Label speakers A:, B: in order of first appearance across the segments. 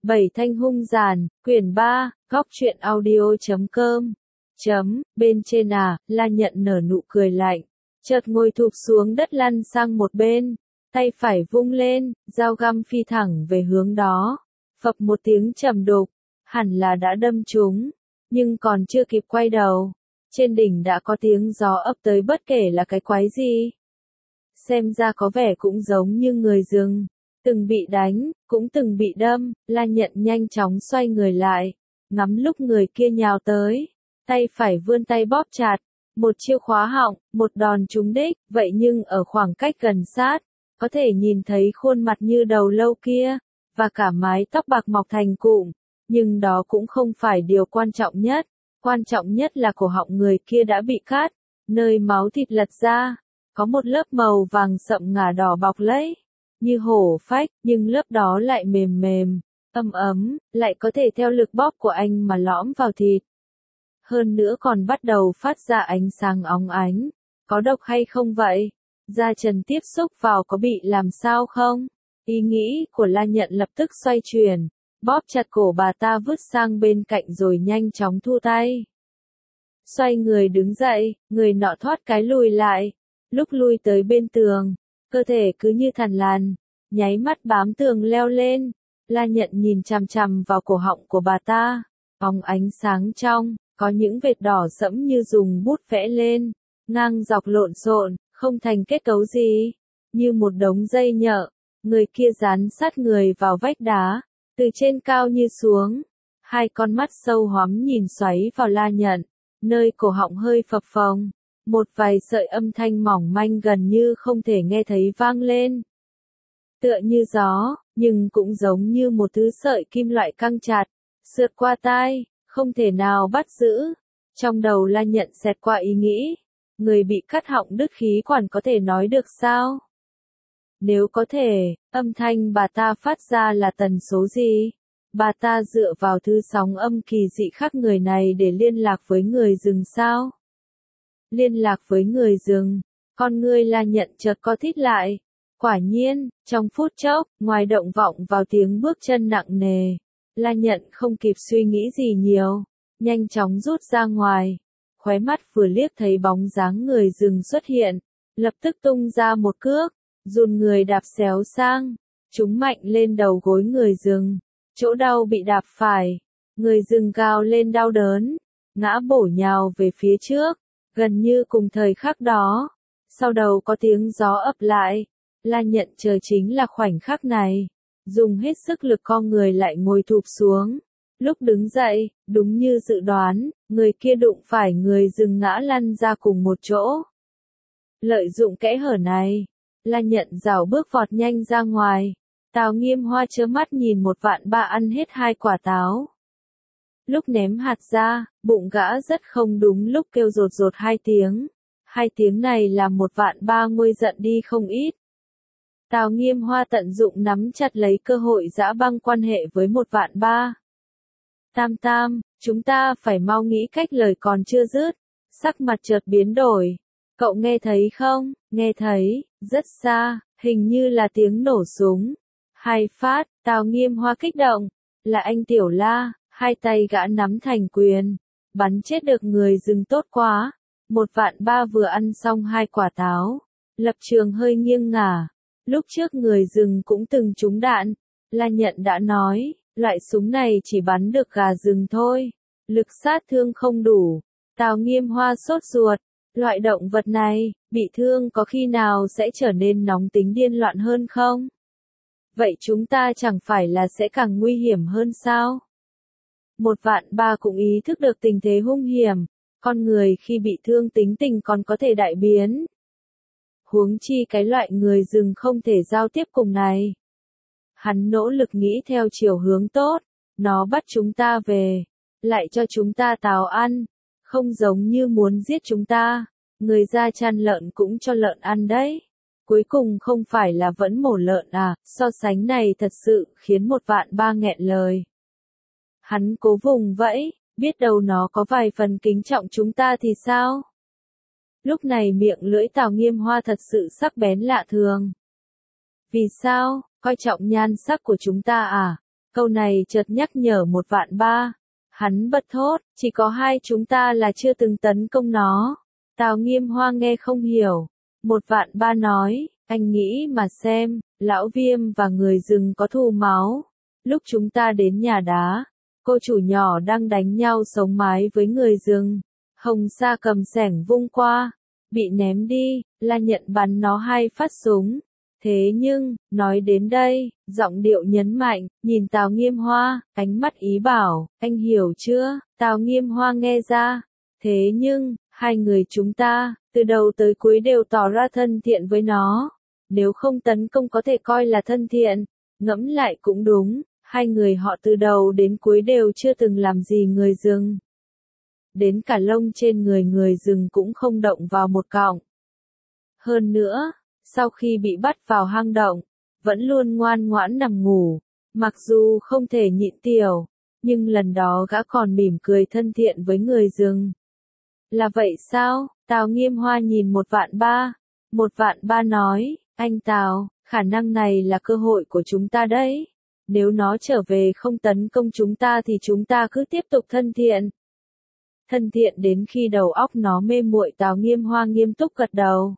A: Bảy thanh hung giàn, quyển 3, góc truyện audio.com. Bên trên La Nhận nở nụ cười lạnh, chợt ngồi thụp xuống đất lăn sang một bên, tay phải vung lên, dao găm phi thẳng về hướng đó. Phập một tiếng trầm đục, hẳn là đã đâm trúng, nhưng còn chưa kịp quay đầu, trên đỉnh đã có tiếng gió ập tới bất kể là cái quái gì. Xem ra có vẻ cũng giống như người rừng, từng bị đánh, cũng từng bị đâm. La Nhận nhanh chóng xoay người lại, ngắm lúc người kia nhào tới, tay phải vươn tay bóp chặt, một chiêu khóa họng, một đòn trúng đích, vậy nhưng ở khoảng cách gần sát, có thể nhìn thấy khuôn mặt như đầu lâu kia, và cả mái tóc bạc mọc thành cụm, nhưng đó cũng không phải điều quan trọng nhất là cổ họng người kia đã bị cắt, nơi máu thịt lật ra, có một lớp màu vàng sậm ngà đỏ bọc lấy, như hổ phách, nhưng lớp đó lại mềm mềm, ấm, lại có thể theo lực bóp của anh mà lõm vào thịt. Hơn nữa còn bắt đầu phát ra ánh sáng óng ánh, có độc hay không vậy? Da trần tiếp xúc vào có bị làm sao không? Ý nghĩ của La Nhận lập tức xoay chuyển, bóp chặt cổ bà ta vứt sang bên cạnh rồi nhanh chóng thu tay. Xoay người đứng dậy, người nọ thoát cái lùi lại, lúc lui tới bên tường, cơ thể cứ như thằn lằn, nháy mắt bám tường leo lên. La Nhận nhìn chằm chằm vào cổ họng của bà ta, óng ánh sáng trong, có những vệt đỏ sẫm như dùng bút vẽ lên, ngang dọc lộn xộn, không thành kết cấu gì, như một đống dây nhợ. Người kia dán sát người vào vách đá, từ trên cao như xuống, hai con mắt sâu hoắm nhìn xoáy vào La Nhận, nơi cổ họng hơi phập phồng, một vài sợi âm thanh mỏng manh gần như không thể nghe thấy vang lên. Tựa như gió, nhưng cũng giống như một thứ sợi kim loại căng chặt, sượt qua tai, không thể nào bắt giữ. Trong đầu La Nhận xẹt qua ý nghĩ, người bị cắt họng đứt khí quản có thể nói được sao? Nếu có thể, âm thanh bà ta phát ra là tần số gì? Bà ta dựa vào thứ sóng âm kỳ dị khác người này để liên lạc với người rừng sao? Liên lạc với người rừng, con ngươi La Nhận chợt co thít lại. Quả nhiên, trong phút chốc, ngoài động vọng vào tiếng bước chân nặng nề, La Nhận không kịp suy nghĩ gì nhiều, nhanh chóng rút ra ngoài, khóe mắt vừa liếc thấy bóng dáng người rừng xuất hiện, lập tức tung ra một cước, dùn người đạp xéo sang, trúng mạnh lên đầu gối người rừng, chỗ đau bị đạp phải, người rừng gào lên đau đớn, ngã bổ nhào về phía trước, gần như cùng thời khắc đó, sau đầu có tiếng gió ập lại. La Nhận chờ chính là khoảnh khắc này, dùng hết sức lực co người lại ngồi thụp xuống. Lúc đứng dậy, đúng như dự đoán, người kia đụng phải người rừng ngã lăn ra cùng một chỗ. Lợi dụng kẽ hở này, La Nhận rảo bước vọt nhanh ra ngoài. Tào Nghiêm Hoa trơ mắt nhìn 1/3 ăn hết 2 quả táo. Lúc ném hạt ra, bụng gã rất không đúng lúc kêu rột rột 2 tiếng. 2 tiếng này làm 1/3 nguôi giận đi không ít. Tào Nghiêm Hoa tận dụng nắm chặt lấy cơ hội giã băng quan hệ với 1/3. Tam, chúng ta phải mau nghĩ cách. Lời còn chưa dứt, sắc mặt chợt biến đổi. Cậu nghe thấy không? Nghe thấy, rất xa, hình như là tiếng nổ súng. 2 phát, Tào Nghiêm Hoa kích động. Là anh Tiểu La, 2 tay gã nắm thành quyền. Bắn chết được người rừng tốt quá. 1/3 vừa ăn xong 2 quả táo. Lập trường hơi nghiêng ngả. Lúc trước người rừng cũng từng trúng đạn. La Nhận đã nói, loại súng này chỉ bắn được gà rừng thôi. Lực sát thương không đủ. Tào Nghiêm Hoa sốt ruột. Loại động vật này, bị thương có khi nào sẽ trở nên nóng tính điên loạn hơn không? Vậy chúng ta chẳng phải là sẽ càng nguy hiểm hơn sao? 1/3 cũng ý thức được tình thế hung hiểm. Con người khi bị thương tính tình còn có thể đại biến. Huống chi cái loại người rừng không thể giao tiếp cùng này. Hắn nỗ lực nghĩ theo chiều hướng tốt, nó bắt chúng ta về, lại cho chúng ta táo ăn, không giống như muốn giết chúng ta, người da chăn lợn cũng cho lợn ăn đấy. Cuối cùng không phải là vẫn mổ lợn à? So sánh này thật sự khiến 1/3 nghẹn lời. Hắn cố vùng vẫy, biết đâu nó có vài phần kính trọng chúng ta thì sao? Lúc này miệng lưỡi Tào Nghiêm Hoa thật sự sắc bén lạ thường. Vì sao? Coi trọng nhan sắc của chúng ta à? Câu này chợt nhắc nhở 1.300.000. Hắn bật thốt, chỉ có hai chúng ta là chưa từng tấn công nó. Tào Nghiêm Hoa nghe không hiểu. 1.300.000 nói, anh nghĩ mà xem, lão Viêm và người rừng có thù máu. Lúc chúng ta đến nhà đá, cô chủ nhỏ đang đánh nhau sống mái với người rừng. Hồng Sa cầm xẻng vung qua, bị ném đi, La Nhận bắn nó 2 phát súng. Thế nhưng, nói đến đây, giọng điệu nhấn mạnh, nhìn Tào Nghiêm Hoa, ánh mắt ý bảo, anh hiểu chưa? Tào Nghiêm Hoa nghe ra. Thế nhưng, hai người chúng ta, từ đầu tới cuối đều tỏ ra thân thiện với nó. Nếu không tấn công có thể coi là thân thiện. Ngẫm lại cũng đúng, hai người họ từ đầu đến cuối đều chưa từng làm gì người rừng. Đến cả lông trên người rừng cũng không động vào một cọng. Hơn nữa, sau khi bị bắt vào hang động, vẫn luôn ngoan ngoãn nằm ngủ, mặc dù không thể nhịn tiểu, nhưng lần đó gã còn mỉm cười thân thiện với người rừng. Là vậy sao? Tào Nghiêm Hoa nhìn 1.300.000. 1.300.000 nói, anh Tào, khả năng này là cơ hội của chúng ta đấy. Nếu nó trở về không tấn công chúng ta thì chúng ta cứ tiếp tục thân thiện. Thân thiện đến khi đầu óc nó mê muội. Tào Nghiêm Hoa nghiêm túc gật đầu.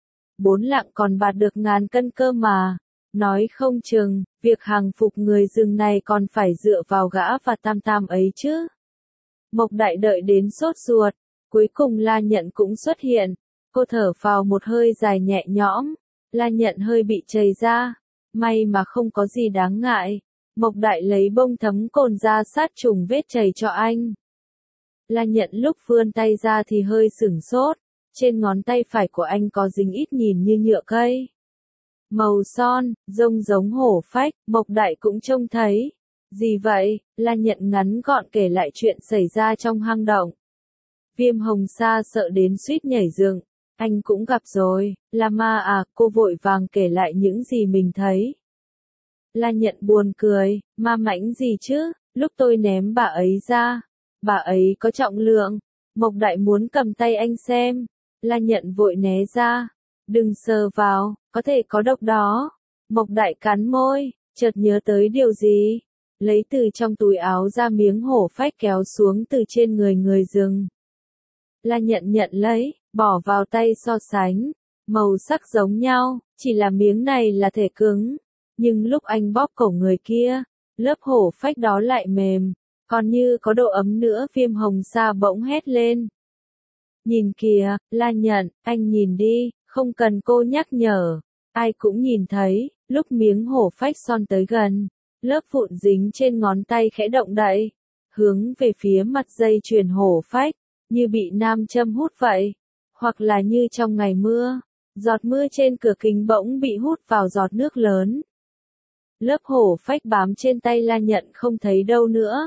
A: 4 lạng còn bạt được ngàn cân cơ mà. Nói không chừng, việc hàng phục người rừng này còn phải dựa vào gã và Tam Tam ấy chứ. Mộc Đại đợi đến sốt ruột. Cuối cùng La Nhận cũng xuất hiện. Cô thở phào một hơi dài nhẹ nhõm. La Nhận hơi bị chảy ra. May mà không có gì đáng ngại. Mộc Đại lấy bông thấm cồn ra sát trùng vết chảy cho anh. La Nhận lúc vươn tay ra thì hơi sửng sốt. Trên ngón tay phải của anh có dính ít nhìn như nhựa cây. Màu son, rông giống hổ phách, Mộc Đại cũng trông thấy. Gì vậy? La Nhận ngắn gọn kể lại chuyện xảy ra trong hang động. Viêm Hồng Sa sợ đến suýt nhảy dựng. Anh cũng gặp rồi, là ma à? Cô vội vàng kể lại những gì mình thấy. La Nhận buồn cười, ma mãnh gì chứ? Lúc tôi ném bà ấy ra, bà ấy có trọng lượng. Mộc Đại muốn cầm tay anh xem. La Nhận vội né ra. Đừng sờ vào, có thể có độc đó. Mộc Đại cắn môi, chợt nhớ tới điều gì. Lấy từ trong túi áo ra miếng hổ phách kéo xuống từ trên người rừng. La Nhận nhận lấy, bỏ vào tay so sánh. Màu sắc giống nhau, chỉ là miếng này là thể cứng. Nhưng lúc anh bóp cổ người kia, lớp hổ phách đó lại mềm. Còn như có độ ấm nữa. Viêm Hồng Sa bỗng hét lên. Nhìn kìa, La Nhận, anh nhìn đi, không cần cô nhắc nhở. Ai cũng nhìn thấy, lúc miếng hổ phách son tới gần, lớp vụn dính trên ngón tay khẽ động đậy, hướng về phía mặt dây chuyền hổ phách, như bị nam châm hút vậy. Hoặc là như trong ngày mưa, giọt mưa trên cửa kính bỗng bị hút vào giọt nước lớn. Lớp hổ phách bám trên tay La Nhận không thấy đâu nữa.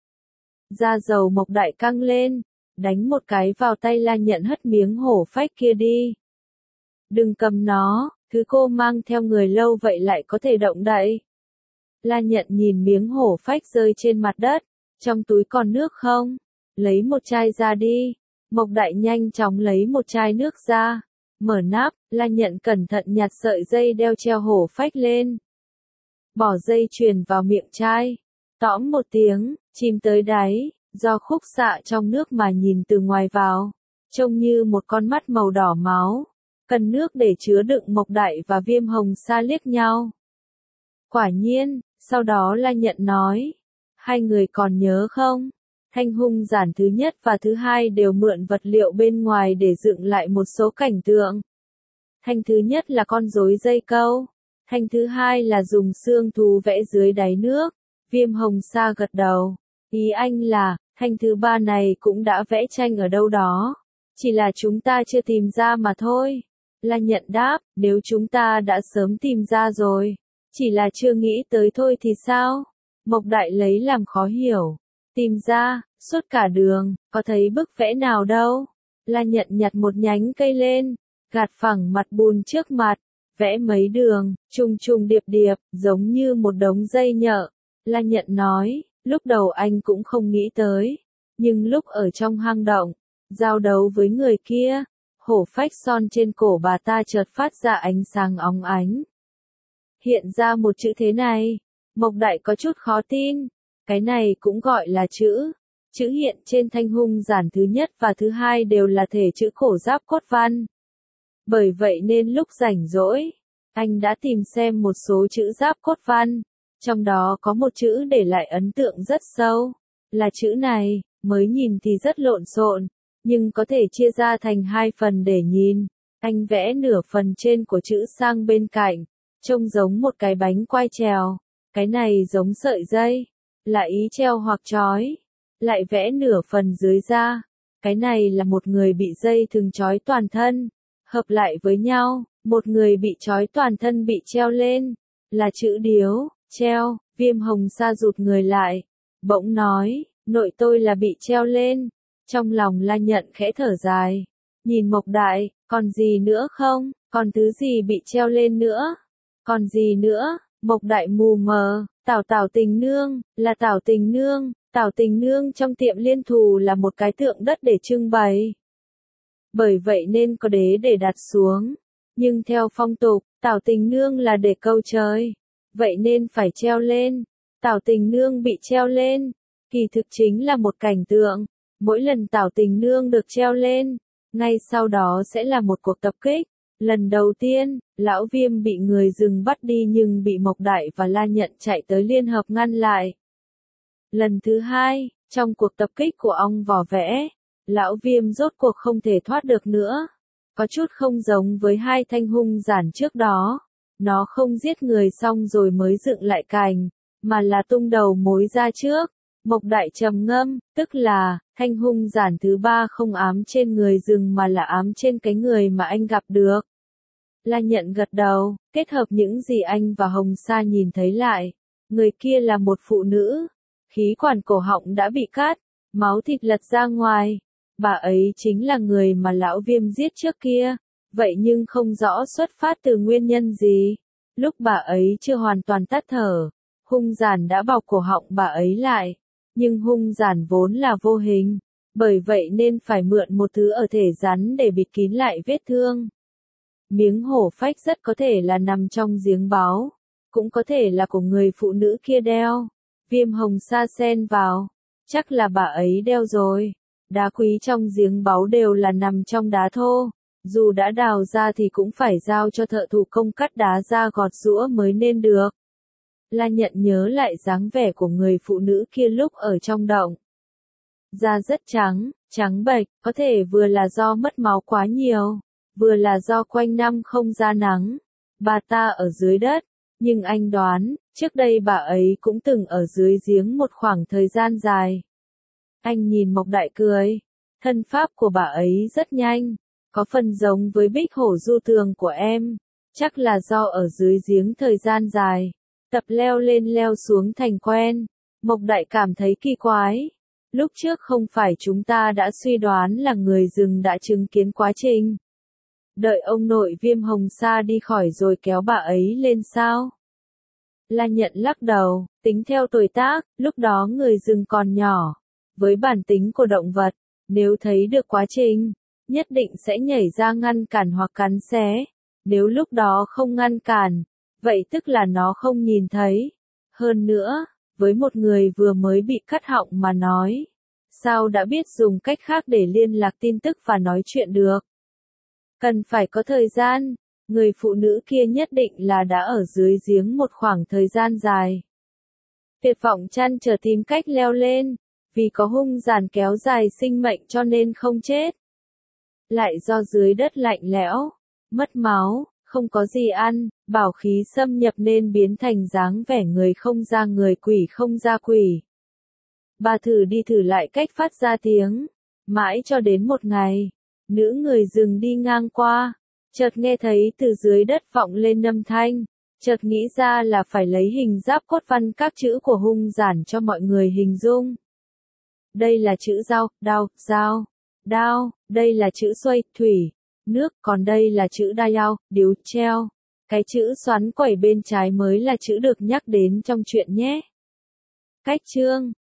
A: Da dầu Mộc Đại căng lên, đánh một cái vào tay La Nhận hất miếng hổ phách kia đi. Đừng cầm nó, thứ cô mang theo người lâu vậy lại có thể động đậy. La Nhận nhìn miếng hổ phách rơi trên mặt đất, trong túi còn nước không? Lấy một chai ra đi. Mộc Đại nhanh chóng lấy một chai nước ra, mở nắp. La Nhận cẩn thận nhặt sợi dây đeo treo hổ phách lên. Bỏ dây chuyền vào miệng chai, tõm một tiếng, chìm tới đáy. Do khúc xạ trong nước mà nhìn từ ngoài vào, trông như một con mắt màu đỏ máu. Cần nước để chứa đựng. Mộc Đại và Viêm Hồng Sa liếc nhau. Quả nhiên, sau đó La Nhận nói. Hai người còn nhớ không? Thanh hung giản thứ nhất và thứ hai đều mượn vật liệu bên ngoài để dựng lại một số cảnh tượng. Thanh thứ nhất là con rối dây câu. Thanh thứ hai là dùng xương thú vẽ dưới đáy nước. Viêm Hồng Sa gật đầu. Ý anh là, thanh thứ ba này cũng đã vẽ tranh ở đâu đó. Chỉ là chúng ta chưa tìm ra mà thôi. La Nhận đáp, nếu chúng ta đã sớm tìm ra rồi. Chỉ là chưa nghĩ tới thôi thì sao? Mộc Đại lấy làm khó hiểu. Tìm ra, suốt cả đường, có thấy bức vẽ nào đâu. La Nhận nhặt một nhánh cây lên, gạt phẳng mặt bùn trước mặt. Vẽ mấy đường, trùng trùng điệp điệp, giống như một đống dây nhợ. La Nhận nói. Lúc đầu anh cũng không nghĩ tới, nhưng lúc ở trong hang động, giao đấu với người kia, hổ phách son trên cổ bà ta chợt phát ra ánh sáng óng ánh. Hiện ra một chữ thế này, Mộc Đại có chút khó tin. Cái này cũng gọi là chữ. Chữ hiện trên thanh hung giản thứ nhất và thứ hai đều là thể chữ cổ giáp cốt văn. Bởi vậy nên lúc rảnh rỗi, anh đã tìm xem một số chữ giáp cốt văn. Trong đó có một chữ để lại ấn tượng rất sâu. Là chữ này, mới nhìn thì rất lộn xộn, nhưng có thể chia ra thành hai phần để nhìn. Anh vẽ nửa phần trên của chữ sang bên cạnh, trông giống một cái bánh quai trèo. Cái này giống sợi dây, là ý treo hoặc trói. Lại vẽ nửa phần dưới ra. Cái này là một người bị dây thừng trói toàn thân. Hợp lại với nhau, một người bị trói toàn thân bị treo lên. Là chữ điếu, treo. Viêm Hồng Sa rụt người lại. Bỗng nói, nội tôi là bị treo lên. Trong lòng La Nhận khẽ thở dài. Nhìn Mộc Đại, còn gì nữa không? Còn thứ gì bị treo lên nữa? Còn gì nữa? Mộc Đại mù mờ. Tảo Tình Nương, là Tảo Tình Nương. Tảo Tình Nương trong tiệm Liên Thù là một cái tượng đất để trưng bày. Bởi vậy nên có đế để đặt xuống. Nhưng theo phong tục, Tảo Tình Nương là để câu trời. Vậy nên phải treo lên. Tảo Tình Nương bị treo lên. Kỳ thực chính là một cảnh tượng. Mỗi lần Tảo Tình Nương được treo lên, ngay sau đó sẽ là một cuộc tập kích. Lần đầu tiên, Lão Viêm bị người rừng bắt đi nhưng bị Mộc Đại và La Nhận chạy tới liên hợp ngăn lại. Lần thứ hai, trong cuộc tập kích của ong vỏ vẽ, Lão Viêm rốt cuộc không thể thoát được nữa. Có chút không giống với hai thanh hung giản trước đó. Nó không giết người xong rồi mới dựng lại cành, mà là tung đầu mối ra trước. Mộc Đại trầm ngâm, tức là, thanh hung giản thứ ba không ám trên người rừng mà là ám trên cái người mà anh gặp được. La Nhận gật đầu, kết hợp những gì anh và Hồng Sa nhìn thấy lại. Người kia là một phụ nữ. Khí quản cổ họng đã bị cắt, máu thịt lật ra ngoài. Bà ấy chính là người mà Lão Viêm giết trước kia. Vậy nhưng không rõ xuất phát từ nguyên nhân gì. Lúc bà ấy chưa hoàn toàn tắt thở, hung giản đã bọc cổ họng bà ấy lại. Nhưng hung giản vốn là vô hình. Bởi vậy nên phải mượn một thứ ở thể rắn để bịt kín lại vết thương. Miếng hổ phách rất có thể là nằm trong giếng báu. Cũng có thể là của người phụ nữ kia đeo. Viêm Hồng Sa xen vào. Chắc là bà ấy đeo rồi. Đá quý trong giếng báu đều là nằm trong đá thô. Dù đã đào ra thì cũng phải giao cho thợ thủ công cắt đá ra gọt giũa mới nên được. La Nhận nhớ lại dáng vẻ của người phụ nữ kia lúc ở trong động. Da rất trắng, trắng bệch, có thể vừa là do mất máu quá nhiều, vừa là do quanh năm không ra nắng. Bà ta ở dưới đất, nhưng anh đoán, trước đây bà ấy cũng từng ở dưới giếng một khoảng thời gian dài. Anh nhìn Mộc Đại cười, thân pháp của bà ấy rất nhanh, có phần giống với Bích Hổ Du Tường của em, chắc là do ở dưới giếng thời gian dài, tập leo lên leo xuống thành quen. Mộc Đại cảm thấy kỳ quái. Lúc trước không phải chúng ta đã suy đoán là người rừng đã chứng kiến quá trình. Đợi ông nội Viêm Hồng Sa đi khỏi rồi kéo bà ấy lên sao? La Nhận lắc đầu, tính theo tuổi tác, lúc đó người rừng còn nhỏ. Với bản tính của động vật, nếu thấy được quá trình, nhất định sẽ nhảy ra ngăn cản hoặc cắn xé. Nếu lúc đó không ngăn cản, vậy tức là nó không nhìn thấy. Hơn nữa, với một người vừa mới bị cắt họng mà nói, sao đã biết dùng cách khác để liên lạc tin tức và nói chuyện được? Cần phải có thời gian, người phụ nữ kia nhất định là đã ở dưới giếng một khoảng thời gian dài. Tuyệt vọng chăn trở tìm cách leo lên, vì có hung giản kéo dài sinh mệnh cho nên không chết. Lại do dưới đất lạnh lẽo, mất máu, không có gì ăn, bảo khí xâm nhập nên biến thành dáng vẻ người không ra người quỷ không ra quỷ. Bà thử đi thử lại cách phát ra tiếng, mãi cho đến một ngày, nữ người rừng đi ngang qua, chợt nghe thấy từ dưới đất vọng lên âm thanh, chợt nghĩ ra là phải lấy hình giáp cốt văn các chữ của hung giản cho mọi người hình dung. Đây là chữ dao, đao, đây là chữ xoay, thủy, nước, còn đây là chữ đao, điếu, treo. Cái chữ xoắn quẩy bên trái mới là chữ được nhắc đến trong truyện nhé. Cách chương